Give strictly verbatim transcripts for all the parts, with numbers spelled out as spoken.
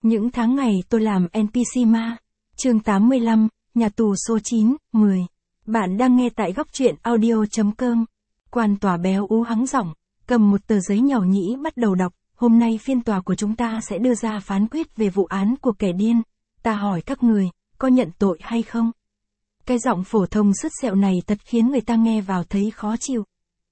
Những tháng ngày tôi làm en pê xê ma. Chương tám mươi lăm, nhà tù số chín, mười. Bạn đang nghe tại góc truyện audio.com. Quan tòa béo ú hắng giọng, cầm một tờ giấy nhỏ nhĩ bắt đầu đọc. Hôm nay phiên tòa của chúng ta sẽ đưa ra phán quyết về vụ án của kẻ điên. Ta hỏi các người, có nhận tội hay không? Cái giọng phổ thông sứt sẹo này thật khiến người ta nghe vào thấy khó chịu.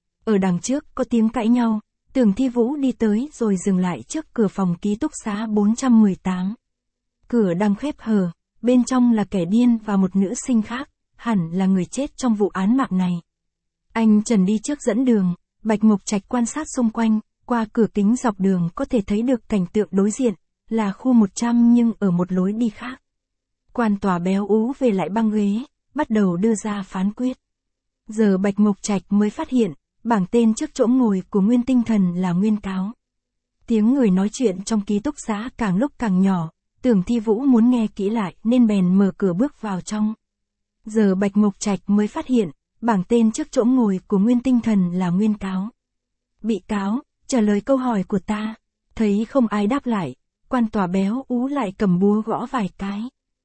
Ở đằng trước có tiếng cãi nhau. Tưởng Thi Vũ đi tới rồi dừng lại trước cửa phòng ký túc xá bốn trăm mười tám. Cửa đang khép hờ, bên trong là kẻ điên và một nữ sinh khác, hẳn là người chết trong vụ án mạng này. Anh Trần đi trước dẫn đường, Bạch Mộc Trạch quan sát xung quanh, qua cửa kính dọc đường có thể thấy được cảnh tượng đối diện, là khu một trăm nhưng ở một lối đi khác. Quan tòa béo ú về lại băng ghế, bắt đầu đưa ra phán quyết. Giờ Bạch Mộc Trạch mới phát hiện, bảng tên trước chỗ ngồi của Nguyên Tinh Thần là Nguyên Cáo. Tiếng người nói chuyện trong ký túc xá càng lúc càng nhỏ, Tưởng Thi Vũ muốn nghe kỹ lại nên bèn mở cửa bước vào trong. Giờ Bạch Mộc Trạch mới phát hiện, bảng tên trước chỗ ngồi của Nguyên Tinh Thần là Nguyên Cáo. Bị cáo, trả lời câu hỏi của ta. Thấy không ai đáp lại, quan tòa béo ú lại cầm búa gõ vài cái.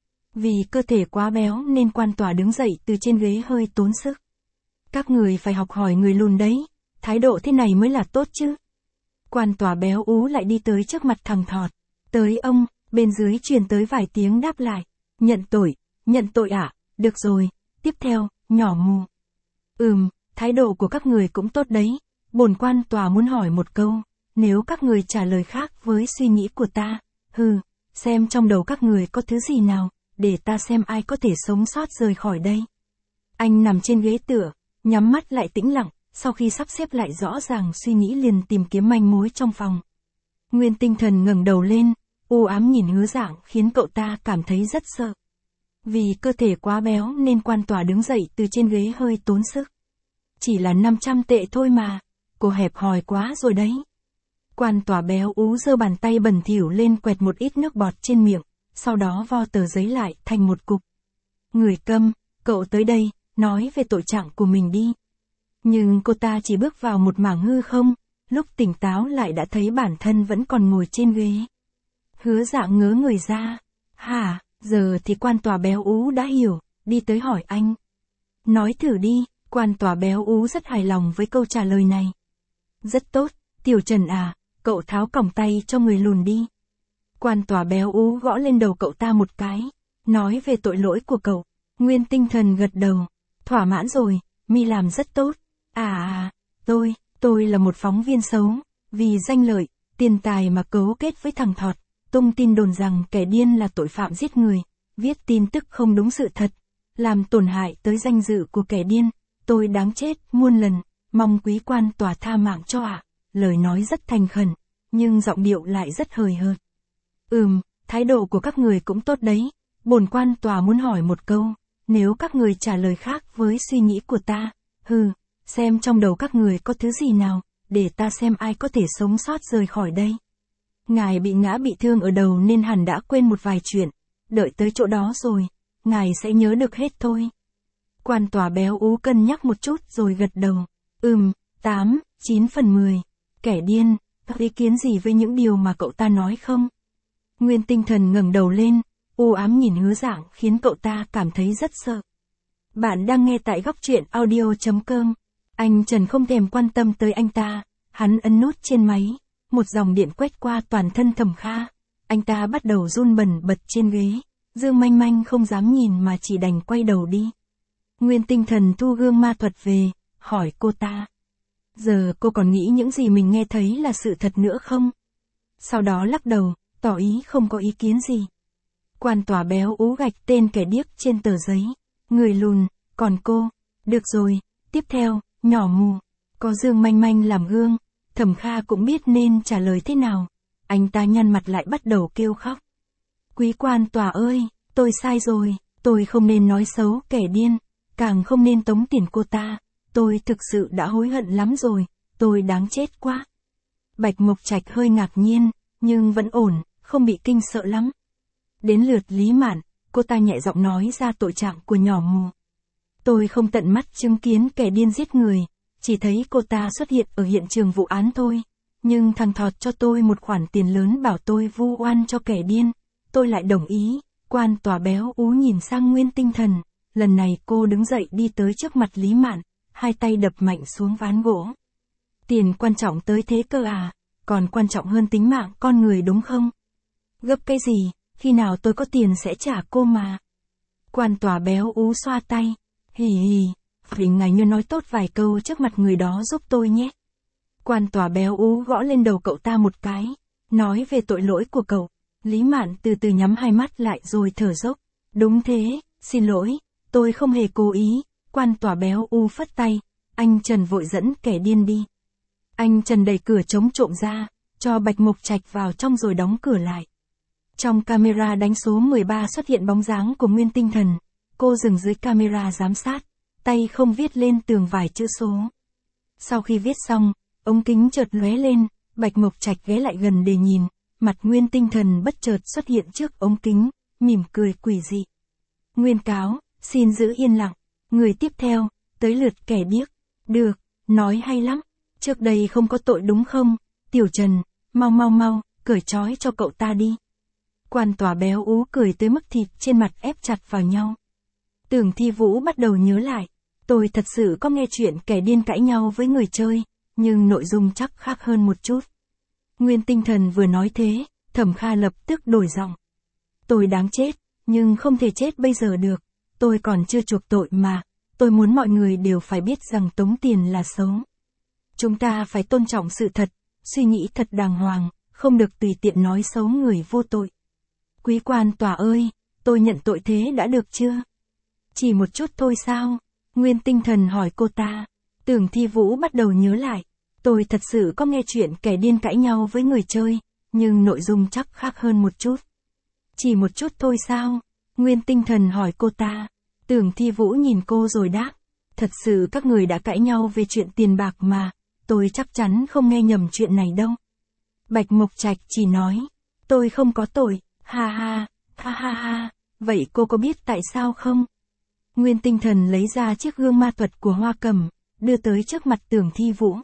Vì cơ thể quá béo nên quan tòa đứng dậy từ trên ghế hơi tốn sức. Các người phải học hỏi người lùn đấy, thái độ thế này mới là tốt chứ. Quan tòa béo ú lại đi tới trước mặt thằng Thọt. Tới ông, bên dưới truyền tới vài tiếng đáp lại. Nhận tội, nhận tội ạ, à? Được rồi, tiếp theo, nhỏ mù. Ừm, thái độ của các người cũng tốt đấy. Bổn quan tòa muốn hỏi một câu, nếu các người trả lời khác với suy nghĩ của ta, hừ, xem trong đầu các người có thứ gì nào, để ta xem ai có thể sống sót rời khỏi đây. Anh nằm trên ghế tựa, nhắm mắt lại tĩnh lặng, sau khi sắp xếp lại rõ ràng suy nghĩ liền tìm kiếm manh mối trong phòng. Nguyên Tinh Thần ngẩng đầu lên, u ám nhìn Hứa Dạng khiến cậu ta cảm thấy rất sợ. Vì cơ thể quá béo nên quan tòa đứng dậy từ trên ghế hơi tốn sức. Chỉ là năm trăm tệ thôi mà, cô hẹp hòi quá rồi đấy. Quan tòa béo ú giơ bàn tay bẩn thỉu lên quẹt một ít nước bọt trên miệng, sau đó vo tờ giấy lại thành một cục. Người câm, cậu tới đây, nói về tội trạng của mình đi. Nhưng cô ta chỉ bước vào một mảng hư không, lúc tỉnh táo lại đã thấy bản thân vẫn còn ngồi trên ghế. Hứa Dạng ngớ người ra. Hả, giờ thì quan tòa béo ú đã hiểu, đi tới hỏi anh. Nói thử đi, quan tòa béo ú rất hài lòng với câu trả lời này. Rất tốt, Tiểu Trần à, cậu tháo còng tay cho người lùn đi. Quan tòa béo ú gõ lên đầu cậu ta một cái, nói về tội lỗi của cậu. Nguyên Tinh Thần gật đầu. Thỏa mãn rồi, mi làm rất tốt. À à, tôi, tôi là một phóng viên xấu, vì danh lợi, tiền tài mà cấu kết với thằng Thọt, tung tin đồn rằng kẻ điên là tội phạm giết người, viết tin tức không đúng sự thật, làm tổn hại tới danh dự của kẻ điên, tôi đáng chết muôn lần, mong quý quan tòa tha mạng cho ạ. À. Lời nói rất thành khẩn, nhưng giọng điệu lại rất hời hợt. Ừm, thái độ của các người cũng tốt đấy, bổn quan tòa muốn hỏi một câu. Nếu các người trả lời khác với suy nghĩ của ta, hừ, xem trong đầu các người có thứ gì nào, để ta xem ai có thể sống sót rời khỏi đây. Ngài bị ngã bị thương ở đầu nên hẳn đã quên một vài chuyện, đợi tới chỗ đó rồi, ngài sẽ nhớ được hết thôi. Quan tòa béo ú cân nhắc một chút rồi gật đầu. Ừm, tám, chín phần mười. Kẻ điên, có ý kiến gì với những điều mà cậu ta nói không? Nguyên Tinh Thần ngẩng đầu lên, u ám nhìn Hứa Dạng khiến cậu ta cảm thấy rất sợ. Bạn đang nghe tại góc truyện audio.com. Anh Trần không thèm quan tâm tới anh ta, hắn ấn nút trên máy, một dòng điện quét qua toàn thân Thẩm Kha. Anh ta bắt đầu run bần bật trên ghế, Dương Manh Manh không dám nhìn mà chỉ đành quay đầu đi. Nguyên Tinh Thần thu gương ma thuật về, hỏi cô ta. Giờ cô còn nghĩ những gì mình nghe thấy là sự thật nữa không? Sau đó lắc đầu, tỏ ý không có ý kiến gì. Quan tòa béo ú gạch tên kẻ điếc trên tờ giấy. Người lùn, còn cô. Được rồi, tiếp theo, nhỏ mù. Có Dương Manh Manh làm gương, Thẩm Kha cũng biết nên trả lời thế nào. Anh ta nhăn mặt lại bắt đầu kêu khóc. Quý quan tòa ơi, tôi sai rồi, tôi không nên nói xấu kẻ điên, càng không nên tống tiền cô ta. Tôi thực sự đã hối hận lắm rồi, tôi đáng chết quá. Bạch Mộc Trạch hơi ngạc nhiên, nhưng vẫn ổn, không bị kinh sợ lắm. Đến lượt Lý Mạn, cô ta nhẹ giọng nói ra tội trạng của nhỏ mù. Tôi không tận mắt chứng kiến kẻ điên giết người, chỉ thấy cô ta xuất hiện ở hiện trường vụ án thôi. Nhưng thằng Thọt cho tôi một khoản tiền lớn bảo tôi vu oan cho kẻ điên, tôi lại đồng ý. Quan tòa béo ú nhìn sang Nguyên Tinh Thần, lần này cô đứng dậy đi tới trước mặt Lý Mạn, hai tay đập mạnh xuống ván gỗ. Tiền quan trọng tới thế cơ à, còn quan trọng hơn tính mạng con người đúng không? Gấp cái gì, khi nào tôi có tiền sẽ trả cô mà. Quan tòa béo ú xoa tay, hì hì, vì ngài như nói tốt vài câu trước mặt người đó giúp tôi nhé. Quan tòa béo ú gõ lên đầu cậu ta một cái, nói về tội lỗi của cậu. Lý Mạn từ từ nhắm hai mắt lại rồi thở dốc. Đúng thế, xin lỗi, tôi không hề cố ý. Quan tòa béo u phất tay, anh Trần vội dẫn kẻ điên đi. Anh Trần đẩy cửa chống trộm ra, cho Bạch Mộc Trạch vào trong rồi đóng cửa lại. Trong camera đánh số mười ba xuất hiện bóng dáng của Nguyên Tinh Thần. Cô dừng dưới camera giám sát, tay không viết lên tường vài chữ số. Sau khi viết xong, ống kính chợt lóe lên, Bạch Mộc Trạch ghé lại gần để nhìn, mặt Nguyên Tinh Thần bất chợt xuất hiện trước ống kính, mỉm cười quỷ dị. Nguyên cáo, xin giữ yên lặng. Người tiếp theo, tới lượt kẻ điếc. Được, nói hay lắm. Trước đây không có tội đúng không? Tiểu Trần, mau mau mau, cởi trói cho cậu ta đi. Quan tòa béo ú cười tới mức thịt trên mặt ép chặt vào nhau. Tưởng Thi Vũ bắt đầu nhớ lại. Tôi thật sự có nghe chuyện kẻ điên cãi nhau với người chơi, nhưng nội dung chắc khác hơn một chút. Nguyên Tinh Thần vừa nói thế, Thẩm Kha lập tức đổi giọng. Tôi đáng chết, nhưng không thể chết bây giờ được. Tôi còn chưa chuộc tội mà. Tôi muốn mọi người đều phải biết rằng tống tiền là xấu. Chúng ta phải tôn trọng sự thật, suy nghĩ thật đàng hoàng, không được tùy tiện nói xấu người vô tội. Quý quan tòa ơi, tôi nhận tội thế đã được chưa? Chỉ một chút thôi sao? Nguyên Tinh Thần hỏi cô ta. Tưởng Thi Vũ bắt đầu nhớ lại. Tôi thật sự có nghe chuyện kẻ điên cãi nhau với người chơi, nhưng nội dung chắc khác hơn một chút. Chỉ một chút thôi sao? Nguyên Tinh Thần hỏi cô ta. Tưởng Thi Vũ nhìn cô rồi đáp. Thật sự các người đã cãi nhau về chuyện tiền bạc mà, tôi chắc chắn không nghe nhầm chuyện này đâu. Bạch Mộc Trạch chỉ nói. Tôi không có tội, ha ha, ha ha ha, vậy cô có biết tại sao không? Nguyên Tinh Thần lấy ra chiếc gương ma thuật của Hoa Cầm, đưa tới trước mặt Tưởng Thi Vũ.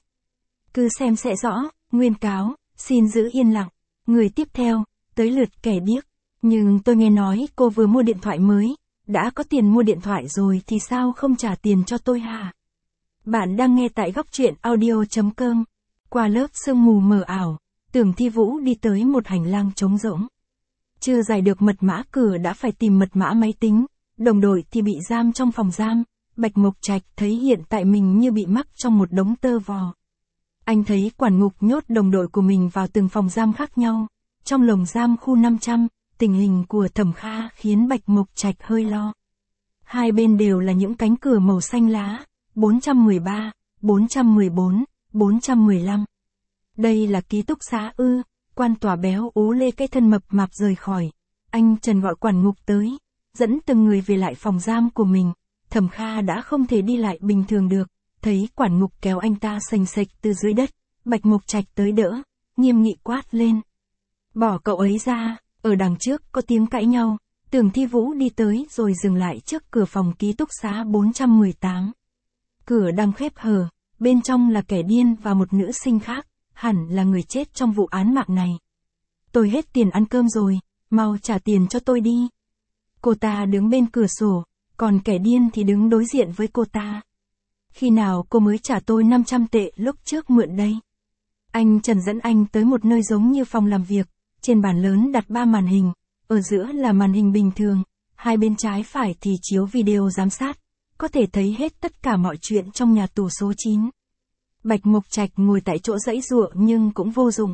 Cứ xem sẽ rõ, nguyên cáo, xin giữ yên lặng. Người tiếp theo, tới lượt kẻ điếc. Nhưng tôi nghe nói cô vừa mua điện thoại mới, đã có tiền mua điện thoại rồi thì sao không trả tiền cho tôi hả? Bạn đang nghe tại góc truyện audio chấm com. Qua lớp sương mù mờ ảo, Tưởng Thi Vũ đi tới một hành lang trống rỗng. Chưa giải được mật mã cửa đã phải tìm mật mã máy tính, đồng đội thì bị giam trong phòng giam. Bạch Mộc Trạch thấy hiện tại mình như bị mắc trong một đống tơ vò. Anh thấy quản ngục nhốt đồng đội của mình vào từng phòng giam khác nhau. Trong lồng giam khu năm trăm, tình hình của Thẩm Kha khiến Bạch Mộc Trạch hơi lo. Hai bên đều là những cánh cửa màu xanh lá, bốn trăm mười ba, bốn trăm mười bốn, bốn trăm mười lăm. Đây là ký túc xá ư? Quan tòa béo ú lê cái thân mập mạp rời khỏi. Anh Trần gọi quản ngục tới, dẫn từng người về lại phòng giam của mình. Thẩm Kha đã không thể đi lại bình thường được, thấy quản ngục kéo anh ta xềnh xệch từ dưới đất, Bạch Mộc Trạch tới đỡ, nghiêm nghị quát lên. Bỏ cậu ấy ra, ở đằng trước có tiếng cãi nhau. Tưởng Thi Vũ đi tới rồi dừng lại trước cửa phòng ký túc xá bốn trăm mười tám. Cửa đang khép hờ, bên trong là kẻ điên và một nữ sinh khác, hẳn là người chết trong vụ án mạng này. Tôi hết tiền ăn cơm rồi, mau trả tiền cho tôi đi. Cô ta đứng bên cửa sổ, còn kẻ điên thì đứng đối diện với cô ta. Khi nào cô mới trả tôi năm trăm tệ lúc trước mượn đây? Anh Trần dẫn anh tới một nơi giống như phòng làm việc, trên bàn lớn đặt ba màn hình, ở giữa là màn hình bình thường, hai bên trái phải thì chiếu video giám sát, có thể thấy hết tất cả mọi chuyện trong nhà tù số chín. Bạch Mộc Trạch ngồi tại chỗ giãy giụa nhưng cũng vô dụng.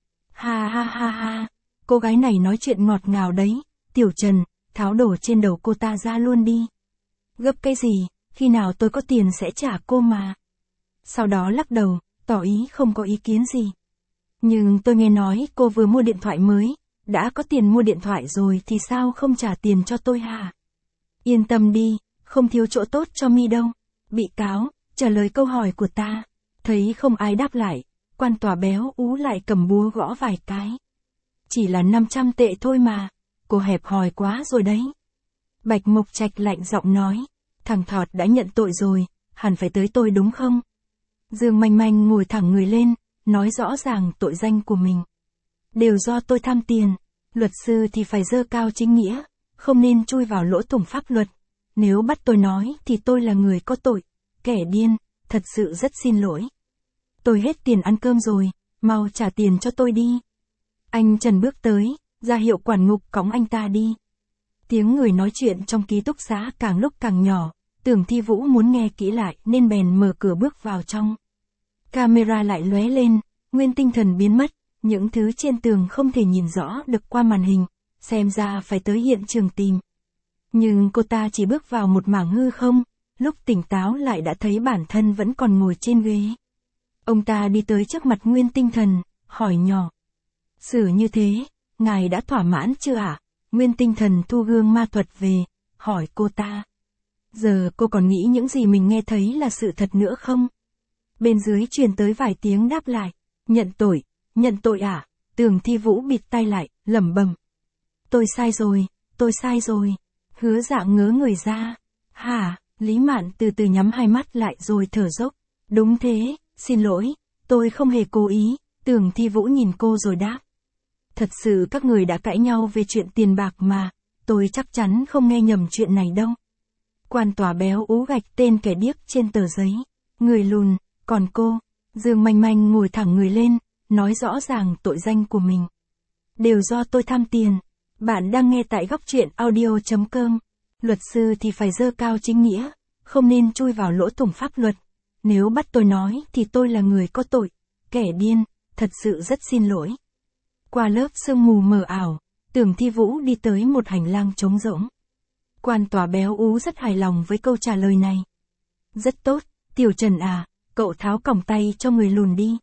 Ha ha ha ha, cô gái này nói chuyện ngọt ngào đấy, Tiểu Trần, tháo đồ trên đầu cô ta ra luôn đi. Gấp cái gì, khi nào tôi có tiền sẽ trả cô mà. Sau đó lắc đầu, tỏ ý không có ý kiến gì. Nhưng tôi nghe nói cô vừa mua điện thoại mới, đã có tiền mua điện thoại rồi thì sao không trả tiền cho tôi hả? Yên tâm đi, không thiếu chỗ tốt cho mi đâu. Bị cáo, trả lời câu hỏi của ta. Thấy không ai đáp lại, quan tòa béo ú lại cầm búa gõ vài cái. Chỉ là năm trăm tệ thôi mà, cô hẹp hòi quá rồi đấy. Bạch Mộc Trạch lạnh giọng nói, thằng Thọt đã nhận tội rồi, hẳn phải tới tôi đúng không? Dương Manh Manh ngồi thẳng người lên, nói rõ ràng tội danh của mình. Đều do tôi tham tiền. Luật sư thì phải dơ cao chính nghĩa, không nên chui vào lỗ thủng pháp luật. Nếu bắt tôi nói thì tôi là người có tội, kẻ điên, thật sự rất xin lỗi. Tôi hết tiền ăn cơm rồi, mau trả tiền cho tôi đi. Anh Trần bước tới, ra hiệu quản ngục cõng anh ta đi. Tiếng người nói chuyện trong ký túc xá càng lúc càng nhỏ, Tưởng Thi Vũ muốn nghe kỹ lại nên bèn mở cửa bước vào trong. Camera lại lóe lên, nguyên tinh thần biến mất, những thứ trên tường không thể nhìn rõ được qua màn hình, xem ra phải tới hiện trường tìm. Nhưng cô ta chỉ bước vào một mảng hư không, lúc tỉnh táo lại đã thấy bản thân vẫn còn ngồi trên ghế. Ông ta đi tới trước mặt nguyên tinh thần, hỏi nhỏ. Xử như thế, ngài đã thỏa mãn chưa ạ? À? Nguyên tinh thần thu gương ma thuật về, hỏi cô ta. Giờ cô còn nghĩ những gì mình nghe thấy là sự thật nữa không? Bên dưới truyền tới vài tiếng đáp lại. Nhận tội, nhận tội ạ. À? Tưởng Thi Vũ bịt tai lại, lẩm bẩm. Tôi sai rồi, tôi sai rồi. Hứa Dạ ngớ người ra. Hả? Lý Mạn từ từ nhắm hai mắt lại rồi thở dốc. Đúng thế, xin lỗi, tôi không hề cố ý. Tưởng Thi Vũ nhìn cô rồi đáp. Thật sự các người đã cãi nhau về chuyện tiền bạc mà, tôi chắc chắn không nghe nhầm chuyện này đâu. Quan tòa béo ú gạch tên kẻ điếc trên tờ giấy. Người lùn, còn cô, Dương Manh Manh ngồi thẳng người lên, nói rõ ràng tội danh của mình. Đều do tôi tham tiền. Bạn đang nghe tại góc truyện audio chấm com. Luật sư thì phải dơ cao chính nghĩa, không nên chui vào lỗ thủng pháp luật. Nếu bắt tôi nói thì tôi là người có tội, kẻ điên, thật sự rất xin lỗi. Qua lớp sương mù mờ ảo, Tưởng Thi Vũ đi tới một hành lang trống rỗng. Quan tòa béo ú rất hài lòng với câu trả lời này. Rất tốt, Tiểu Trần à, cậu tháo còng tay cho người lùn đi.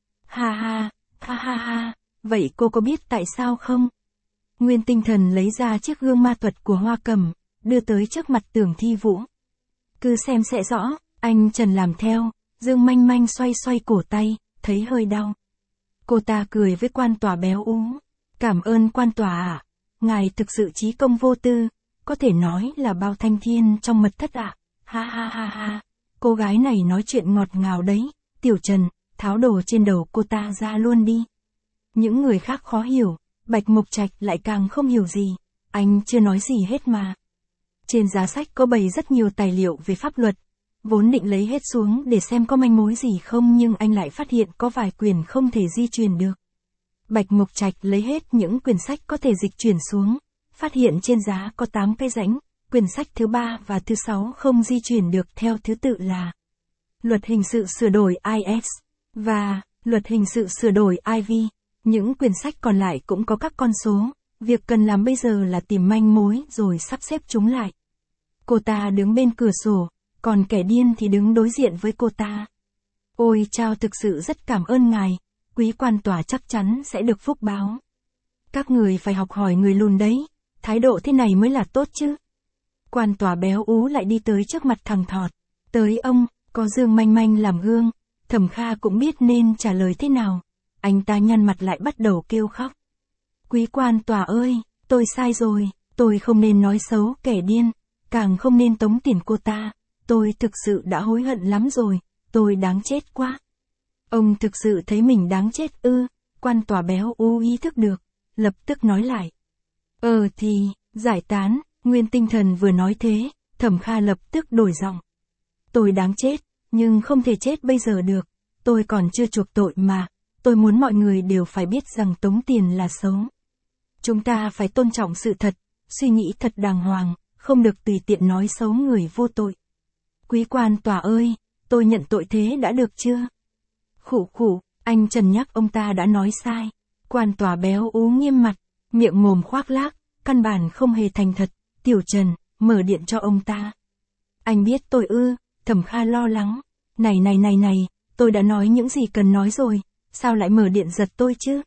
Ha ha, ha ha ha, vậy cô có biết tại sao không? Nguyên tinh thần lấy ra chiếc gương ma thuật của Hoa Cầm, đưa tới trước mặt Tưởng Thi Vũ. Cứ xem sẽ rõ, anh Trần làm theo, Dương Manh Manh xoay xoay cổ tay, thấy hơi đau. Cô ta cười với quan tòa béo ú. Cảm ơn quan tòa ạ, à. Ngài thực sự trí công vô tư, có thể nói là bao thanh thiên trong mật thất ạ. À. Ha ha ha ha, cô gái này nói chuyện ngọt ngào đấy. Tiểu Trần, tháo đồ trên đầu cô ta ra luôn đi. Những người khác khó hiểu, Bạch Mục Trạch lại càng không hiểu gì. Anh chưa nói gì hết mà. Trên giá sách có bày rất nhiều tài liệu về pháp luật. Vốn định lấy hết xuống để xem có manh mối gì không nhưng anh lại phát hiện có vài quyển không thể di chuyển được. Bạch Mục Trạch lấy hết những quyển sách có thể dịch chuyển xuống, phát hiện trên giá có tám cái rãnh, quyển sách thứ ba và thứ sáu không di chuyển được theo thứ tự là Luật hình sự sửa đổi I S và Luật hình sự sửa đổi I V. Những quyển sách còn lại cũng có các con số, việc cần làm bây giờ là tìm manh mối rồi sắp xếp chúng lại. Cô ta đứng bên cửa sổ, còn kẻ điên thì đứng đối diện với cô ta. Ôi chao, thực sự rất cảm ơn ngài, quý quan tòa chắc chắn sẽ được phúc báo. Các người phải học hỏi người lùn đấy, thái độ thế này mới là tốt chứ. Quan tòa béo ú lại đi tới trước mặt thằng Thọt. Tới ông, có Dương Manh Manh làm gương, Thẩm Kha cũng biết nên trả lời thế nào. Anh ta nhăn mặt lại bắt đầu kêu khóc. Quý quan tòa ơi, tôi sai rồi, tôi không nên nói xấu kẻ điên, càng không nên tống tiền cô ta. Tôi thực sự đã hối hận lắm rồi, tôi đáng chết quá. Ông thực sự thấy mình đáng chết ư? Quan tòa béo ú ý thức được, lập tức nói lại. Ờ thì, giải tán. Nguyên tinh thần vừa nói thế, Thẩm Kha lập tức đổi giọng. Tôi đáng chết, nhưng không thể chết bây giờ được, tôi còn chưa chuộc tội mà, tôi muốn mọi người đều phải biết rằng tống tiền là xấu. Chúng ta phải tôn trọng sự thật, suy nghĩ thật đàng hoàng, không được tùy tiện nói xấu người vô tội. Quý quan tòa ơi, tôi nhận tội thế đã được chưa? Khụ khụ, anh Trần nhắc ông ta đã nói sai. Quan tòa béo ú nghiêm mặt, miệng mồm khoác lác, căn bản không hề thành thật. Tiểu Trần, mở điện cho ông ta. Anh biết tôi ư? Thẩm Kha lo lắng. Này này này này, tôi đã nói những gì cần nói rồi, sao lại mở điện giật tôi chứ?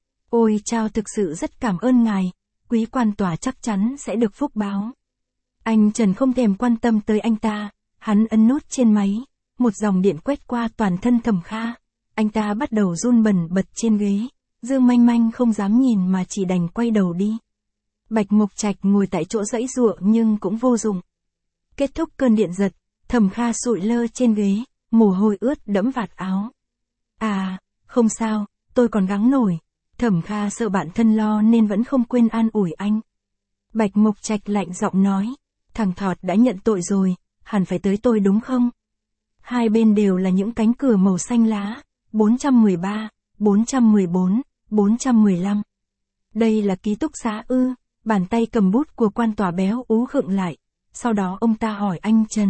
Ôi chao, thực sự rất cảm ơn ngài, quý quan tòa chắc chắn sẽ được phúc báo. Anh Trần không thèm quan tâm tới anh ta, hắn ấn nút trên máy, một dòng điện quét qua toàn thân Thẩm Kha. Anh ta bắt đầu run bần bật trên ghế, Dương Manh Manh không dám nhìn mà chỉ đành quay đầu đi. Bạch Mục Trạch ngồi tại chỗ giãy giụa nhưng cũng vô dụng. Kết thúc cơn điện giật, Thẩm Kha sụi lơ trên ghế, mồ hôi ướt đẫm vạt áo. À, không sao, tôi còn gắng nổi. Thẩm Kha sợ bạn thân lo nên vẫn không quên an ủi anh. Bạch Mục Trạch lạnh giọng nói, thằng Thọt đã nhận tội rồi, hẳn phải tới tôi đúng không? Hai bên đều là những cánh cửa màu xanh lá, bốn trăm mười ba, bốn trăm mười bốn, bốn trăm mười lăm. Đây là ký túc xá ư? Bàn tay cầm bút của quan tòa béo ú khựng lại, sau đó ông ta hỏi anh Trần.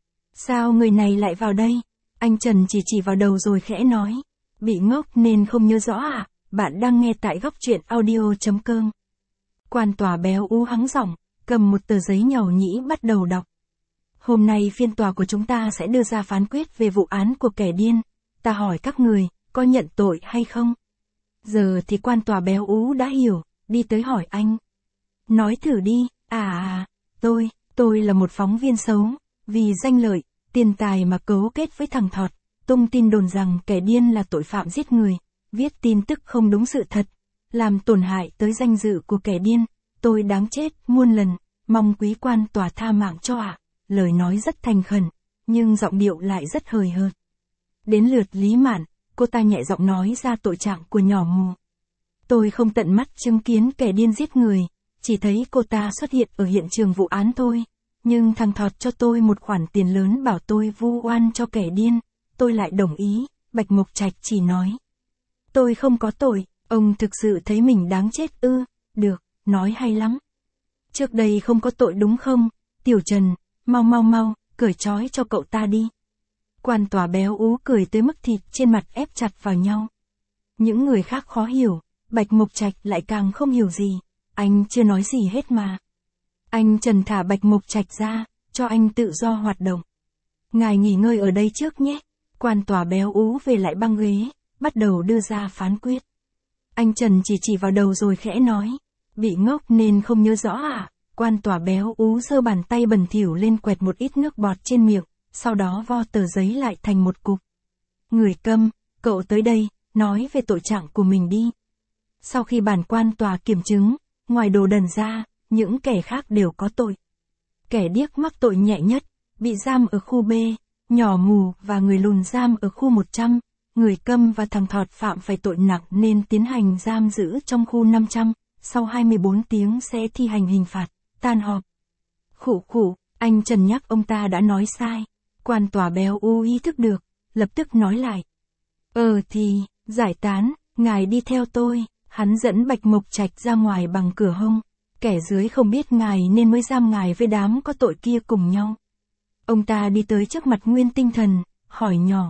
Sao người này lại vào đây? Anh Trần chỉ chỉ vào đầu rồi khẽ nói, bị ngốc nên không nhớ rõ à? Bạn đang nghe tại góc truyện audio.com. Quan tòa béo ú hắng giọng, cầm một tờ giấy nhàu nhĩ bắt đầu đọc. Hôm nay phiên tòa của chúng ta sẽ đưa ra phán quyết về vụ án của kẻ điên. Ta hỏi các người, có nhận tội hay không? Giờ thì quan tòa béo ú đã hiểu, đi tới hỏi anh. Nói thử đi, à à, tôi, tôi là một phóng viên xấu, vì danh lợi, tiền tài mà cấu kết với thằng Thọt, tung tin đồn rằng kẻ điên là tội phạm giết người, viết tin tức không đúng sự thật, làm tổn hại tới danh dự của kẻ điên, tôi đáng chết muôn lần, mong quý quan tòa tha mạng cho ạ. Lời nói rất thành khẩn, nhưng giọng điệu lại rất hời hợt. Đến lượt Lý Mạn, cô ta nhẹ giọng nói ra tội trạng của nhỏ mù. Tôi không tận mắt chứng kiến kẻ điên giết người, chỉ thấy cô ta xuất hiện ở hiện trường vụ án thôi. Nhưng thằng Thọt cho tôi một khoản tiền lớn bảo tôi vu oan cho kẻ điên, tôi lại đồng ý. Bạch Mục Trạch chỉ nói. Tôi không có tội, ông thực sự thấy mình đáng chết ư? Được, nói hay lắm. Trước đây không có tội đúng không? Tiểu Trần, mau mau mau, cởi trói cho cậu ta đi. Quan tòa béo ú cười tới mức thịt trên mặt ép chặt vào nhau. Những người khác khó hiểu, Bạch Mục Trạch lại càng không hiểu gì. Anh chưa nói gì hết mà. Anh Trần thả Bạch Mục Trạch ra, cho anh tự do hoạt động. Ngài nghỉ ngơi ở đây trước nhé. Quan tòa béo ú về lại băng ghế, bắt đầu đưa ra phán quyết. Anh Trần chỉ chỉ vào đầu rồi khẽ nói. Bị ngốc nên không nhớ rõ à? Quan tòa béo ú giơ bàn tay bẩn thỉu lên quẹt một ít nước bọt trên miệng, sau đó vo tờ giấy lại thành một cục. Người câm, cậu tới đây, nói về tội trạng của mình đi. Sau khi bản quan tòa kiểm chứng, ngoài Đồ Đần ra, những kẻ khác đều có tội. Kẻ điếc mắc tội nhẹ nhất, bị giam ở khu B, nhỏ mù và người lùn giam ở khu một trăm, người câm và thằng Thọt phạm phải tội nặng nên tiến hành giam giữ trong khu năm trăm, sau hai mươi bốn tiếng sẽ thi hành hình phạt, tan họp. Khụ khụ, anh Trần nhắc ông ta đã nói sai. Quan tòa béo ú ý thức được, lập tức nói lại. Ờ thì, giải tán, ngài đi theo tôi. Hắn dẫn Bạch Mục Trạch ra ngoài bằng cửa hông. Kẻ dưới không biết ngài nên mới giam ngài với đám có tội kia cùng nhau. Ông ta đi tới trước mặt Nguyên Tinh Thần, hỏi nhỏ.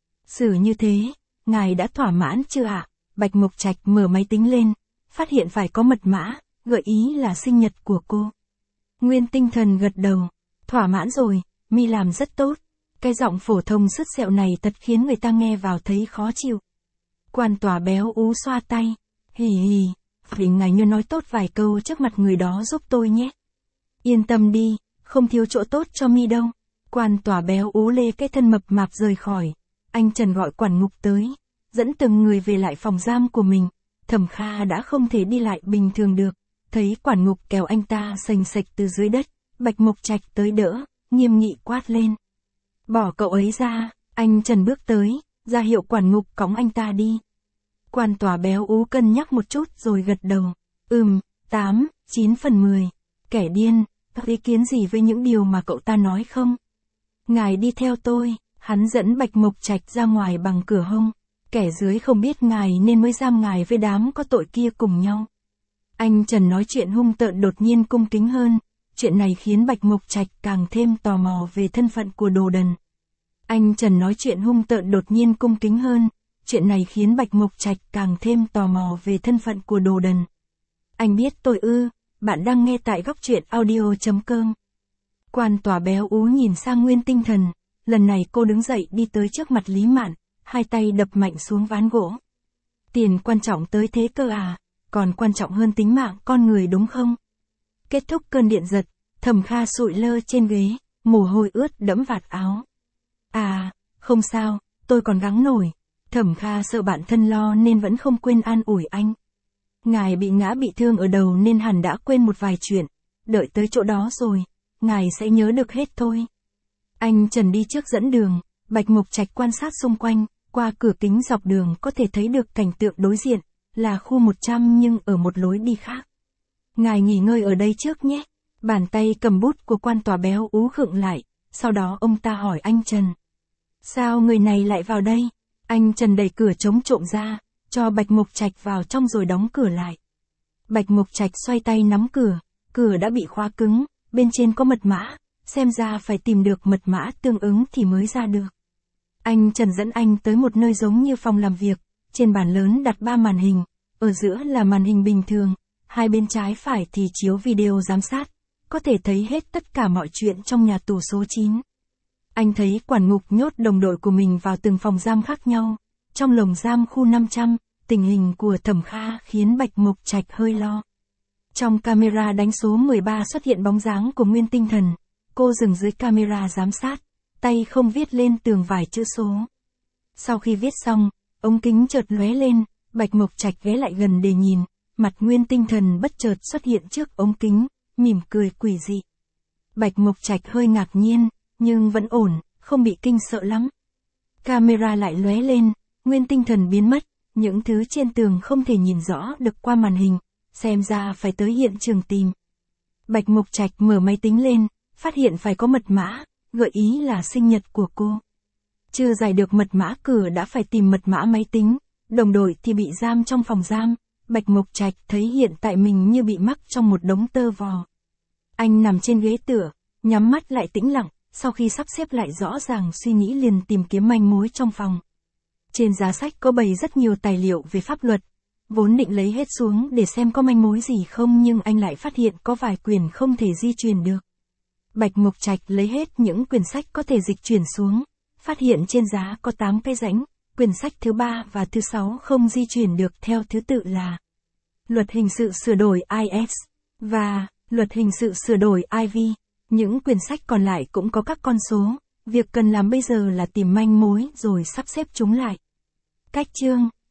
Xử như thế, ngài đã thỏa mãn chưa ạ? Bạch Mục Trạch mở máy tính lên, phát hiện phải có mật mã, gợi ý là sinh nhật của cô. Nguyên Tinh Thần gật đầu. Thỏa mãn rồi, mi làm rất tốt. Cái giọng phổ thông sứt sẹo này thật khiến người ta nghe vào thấy khó chịu. Quan tòa béo ú xoa tay. Hì hì, vì ngài như nói tốt vài câu trước mặt người đó giúp tôi nhé. Yên tâm đi, không thiếu chỗ tốt cho mi đâu. Quan tòa béo ú lê cái thân mập mạp rời khỏi. Anh Trần gọi quản ngục tới, dẫn từng người về lại phòng giam của mình. Thẩm Kha đã không thể đi lại bình thường được, thấy quản ngục kéo anh ta xềnh xệch từ dưới đất. Bạch Mục Trạch tới đỡ, nghiêm nghị quát lên. Bỏ cậu ấy ra. Anh Trần bước tới, ra hiệu quản ngục cõng anh ta đi. Quan tòa béo ú cân nhắc một chút rồi gật đầu. Ừm, tám, chín phần mười. Kẻ điên, có ý kiến gì với những điều mà cậu ta nói không? Ngài đi theo tôi. Hắn dẫn Bạch Mục Trạch ra ngoài bằng cửa hông. Kẻ dưới không biết ngài nên mới giam ngài với đám có tội kia cùng nhau. Anh Trần nói chuyện hung tợn đột nhiên cung kính hơn. Chuyện này khiến Bạch Mục Trạch càng thêm tò mò về thân phận của Đồ Đần. Anh Trần nói chuyện hung tợn đột nhiên cung kính hơn. Chuyện này khiến Bạch Mục Trạch càng thêm tò mò về thân phận của Đồ Đần. Anh biết tôi ư? Bạn đang nghe tại góc truyện audio.com. Quan tòa béo ú nhìn sang Nguyên Tinh Thần. Lần này cô đứng dậy đi tới trước mặt Lý Mạn, hai tay đập mạnh xuống ván gỗ. Tiền quan trọng tới thế cơ à? Còn quan trọng hơn tính mạng con người đúng không? Kết thúc cơn điện giật, Thẩm Kha sụi lơ trên ghế, mồ hôi ướt đẫm vạt áo. À, không sao, tôi còn gắng nổi. Thẩm Kha sợ bạn thân lo nên vẫn không quên an ủi anh. Ngài bị ngã bị thương ở đầu nên hẳn đã quên một vài chuyện. Đợi tới chỗ đó rồi, ngài sẽ nhớ được hết thôi. Anh Trần đi trước dẫn đường, Bạch Mục Trạch quan sát xung quanh, qua cửa kính dọc đường có thể thấy được cảnh tượng đối diện, là khu một trăm nhưng ở một lối đi khác. Ngài nghỉ ngơi ở đây trước nhé. Bàn tay cầm bút của quan tòa béo ú khựng lại, sau đó ông ta hỏi anh Trần. Sao người này lại vào đây? Anh Trần đẩy cửa chống trộm ra, cho Bạch Mục Trạch vào trong rồi đóng cửa lại. Bạch Mục Trạch xoay tay nắm cửa, cửa đã bị khóa cứng, bên trên có mật mã, xem ra phải tìm được mật mã tương ứng thì mới ra được. Anh Trần dẫn anh tới một nơi giống như phòng làm việc, trên bàn lớn đặt ba màn hình, ở giữa là màn hình bình thường, hai bên trái phải thì chiếu video giám sát, có thể thấy hết tất cả mọi chuyện trong nhà tù số chín. Anh thấy quản ngục nhốt đồng đội của mình vào từng phòng giam khác nhau, trong lồng giam khu năm trăm, tình hình của Thẩm Kha khiến Bạch Mục Trạch hơi lo. Trong camera đánh số mười ba xuất hiện bóng dáng của Nguyên Tinh Thần, cô dừng dưới camera giám sát, tay không viết lên tường vài chữ số. Sau khi viết xong, ống kính chợt lóe lên, Bạch Mục Trạch ghé lại gần để nhìn, mặt Nguyên Tinh Thần bất chợt xuất hiện trước ống kính, mỉm cười quỷ dị. Bạch Mục Trạch hơi ngạc nhiên, nhưng vẫn ổn, không bị kinh sợ lắm. Camera lại lóe lên, Nguyên Tinh Thần biến mất, những thứ trên tường không thể nhìn rõ được qua màn hình, xem ra phải tới hiện trường tìm. Bạch Mục Trạch mở máy tính lên, phát hiện phải có mật mã, gợi ý là sinh nhật của cô. Chưa giải được mật mã cửa đã phải tìm mật mã máy tính, đồng đội thì bị giam trong phòng giam, Bạch Mục Trạch thấy hiện tại mình như bị mắc trong một đống tơ vò. Anh nằm trên ghế tựa, nhắm mắt lại tĩnh lặng, sau khi sắp xếp lại rõ ràng suy nghĩ liền tìm kiếm manh mối trong phòng. Trên giá sách có bày rất nhiều tài liệu về pháp luật, vốn định lấy hết xuống để xem có manh mối gì không nhưng anh lại phát hiện có vài quyển không thể di chuyển được. Bạch Mục Trạch lấy hết những quyển sách có thể dịch chuyển xuống, phát hiện trên giá có tám cái rãnh, quyển sách thứ ba và thứ sáu không di chuyển được theo thứ tự là Luật hình sự sửa đổi I S và Luật hình sự sửa đổi I V. Những quyển sách còn lại cũng có các con số, việc cần làm bây giờ là tìm manh mối rồi sắp xếp chúng lại. Cách chương